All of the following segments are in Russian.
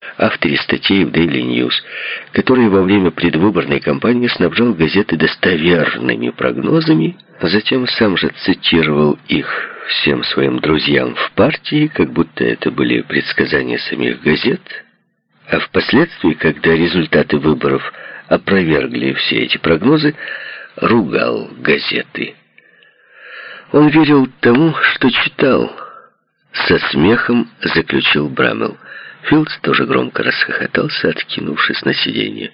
авторе статей в Daily News, который во время предвыборной кампании снабжал газеты достоверными прогнозами, а затем сам же цитировал их всем своим друзьям в партии, как будто это были предсказания самих газет, а впоследствии, когда результаты выборов опровергли все эти прогнозы, ругал газеты. Он верил тому, что читал. Со смехом заключил Браммел. Филдс тоже громко расхохотался, откинувшись на сиденье.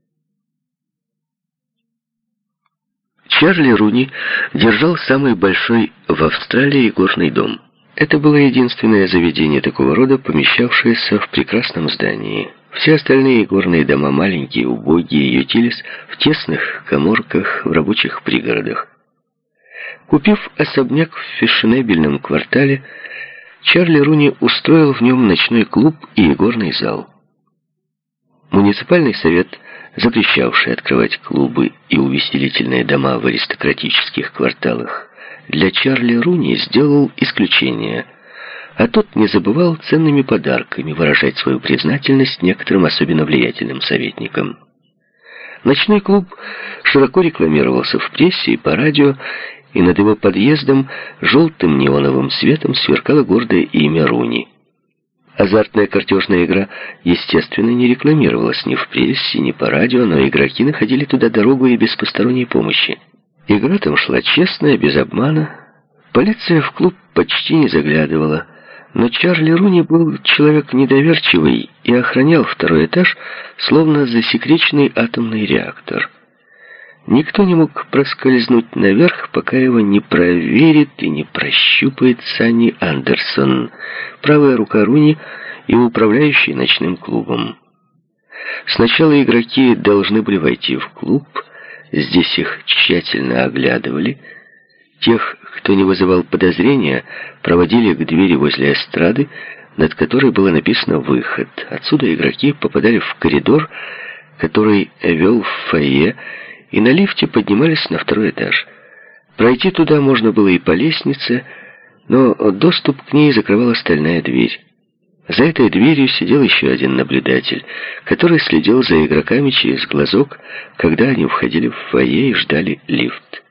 Чарли Руни держал самый большой в Австралии игорный дом. Это было единственное заведение такого рода, помещавшееся в прекрасном здании. Все остальные игорные дома, маленькие, убогие, ютились в тесных каморках в рабочих пригородах. Купив особняк в фешенебельном квартале, Чарли Руни устроил в нем ночной клуб и игорный зал. Муниципальный совет, запрещавший открывать клубы и увеселительные дома в аристократических кварталах, для Чарли Руни сделал исключение, а тот не забывал ценными подарками выражать свою признательность некоторым особенно влиятельным советникам. Ночной клуб широко рекламировался в прессе и по радио, и над его подъездом желтым неоновым светом сверкало гордое имя Руни. Азартная картежная игра, естественно, не рекламировалась ни в прессе, ни по радио, но игроки находили туда дорогу и без посторонней помощи. Игра там шла честная, без обмана. Полиция в клуб почти не заглядывала, но Чарли Руни был человек недоверчивый и охранял второй этаж, словно засекреченный атомный реактор. Никто не мог проскользнуть наверх, пока его не проверит и не прощупает Санни Андерсон, правая рука Руни и управляющий ночным клубом. Сначала игроки должны были войти в клуб, здесь их тщательно оглядывали. Тех, кто не вызывал подозрения, проводили к двери возле эстрады, над которой было написано «Выход». Отсюда игроки попадали в коридор, который вел в фойе, и на лифте поднимались на второй этаж. Пройти туда можно было и по лестнице, но доступ к ней закрывала стальная дверь. За этой дверью сидел еще один наблюдатель, который следил за игроками через глазок, когда они входили в фойе и ждали лифт.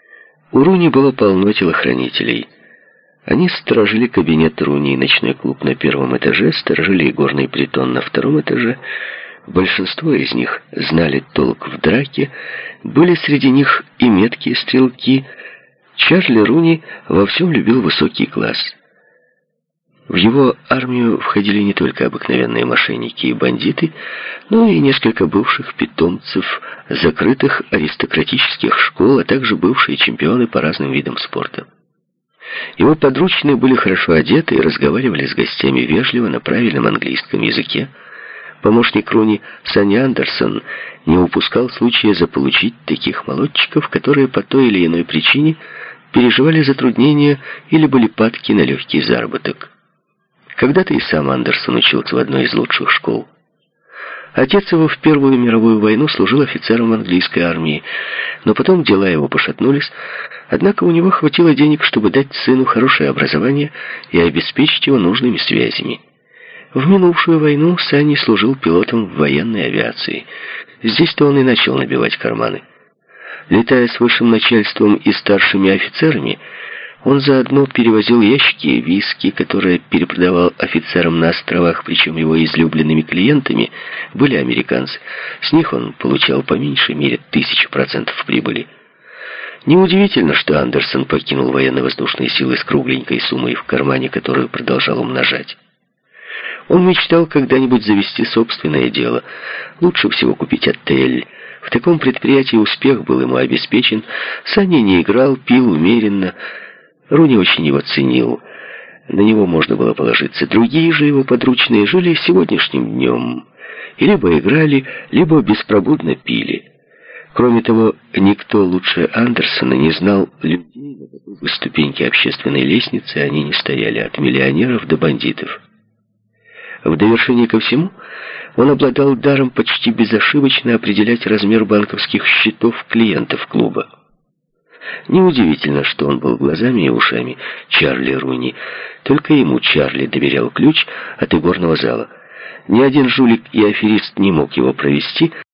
У Руни было полно телохранителей. Они сторожили кабинет Руни и ночной клуб на первом этаже, сторожили игорный притон на втором этаже. Большинство из них знали толк в драке, были среди них и меткие стрелки. Чарли Руни во всем любил высокий класс. В его армию входили не только обыкновенные мошенники и бандиты, но и несколько бывших питомцев закрытых аристократических школ, а также бывшие чемпионы по разным видам спорта. Его подручные были хорошо одеты и разговаривали с гостями вежливо на правильном английском языке. Помощник Руни Санни Андерсон не упускал случая заполучить таких молодчиков, которые по той или иной причине переживали затруднения или были падки на легкий заработок. Когда-то и сам Андерсон учился в одной из лучших школ. Отец его в Первую мировую войну служил офицером в английской армии, но потом дела его пошатнулись, однако у него хватило денег, чтобы дать сыну хорошее образование и обеспечить его нужными связями. В минувшую войну Санни служил пилотом в военной авиации. Здесь-то он и начал набивать карманы. Летая с высшим начальством и старшими офицерами, он заодно перевозил ящики виски, которые перепродавал офицерам на островах, причем его излюбленными клиентами были американцы. С них он получал по меньшей мере 1000% прибыли. Неудивительно, что Андерсон покинул военно-воздушные силы с кругленькой суммой в кармане, которую продолжал умножать. Он мечтал когда-нибудь завести собственное дело. Лучше всего купить отель. В таком предприятии успех был ему обеспечен. Санни не играл, пил умеренно. Руни очень его ценил. На него можно было положиться. Другие же его подручные жили сегодняшним днем. И либо играли, либо беспробудно пили. Кроме того, никто лучше Андерсона не знал людей, на какой ступеньке общественной лестницы они не стояли, от миллионеров до бандитов. В довершение ко всему, он обладал даром почти безошибочно определять размер банковских счетов клиентов клуба. Неудивительно, что он был глазами и ушами Чарли Руни. Только ему Чарли доверял ключ от игорного зала. Ни один жулик и аферист не мог его провести,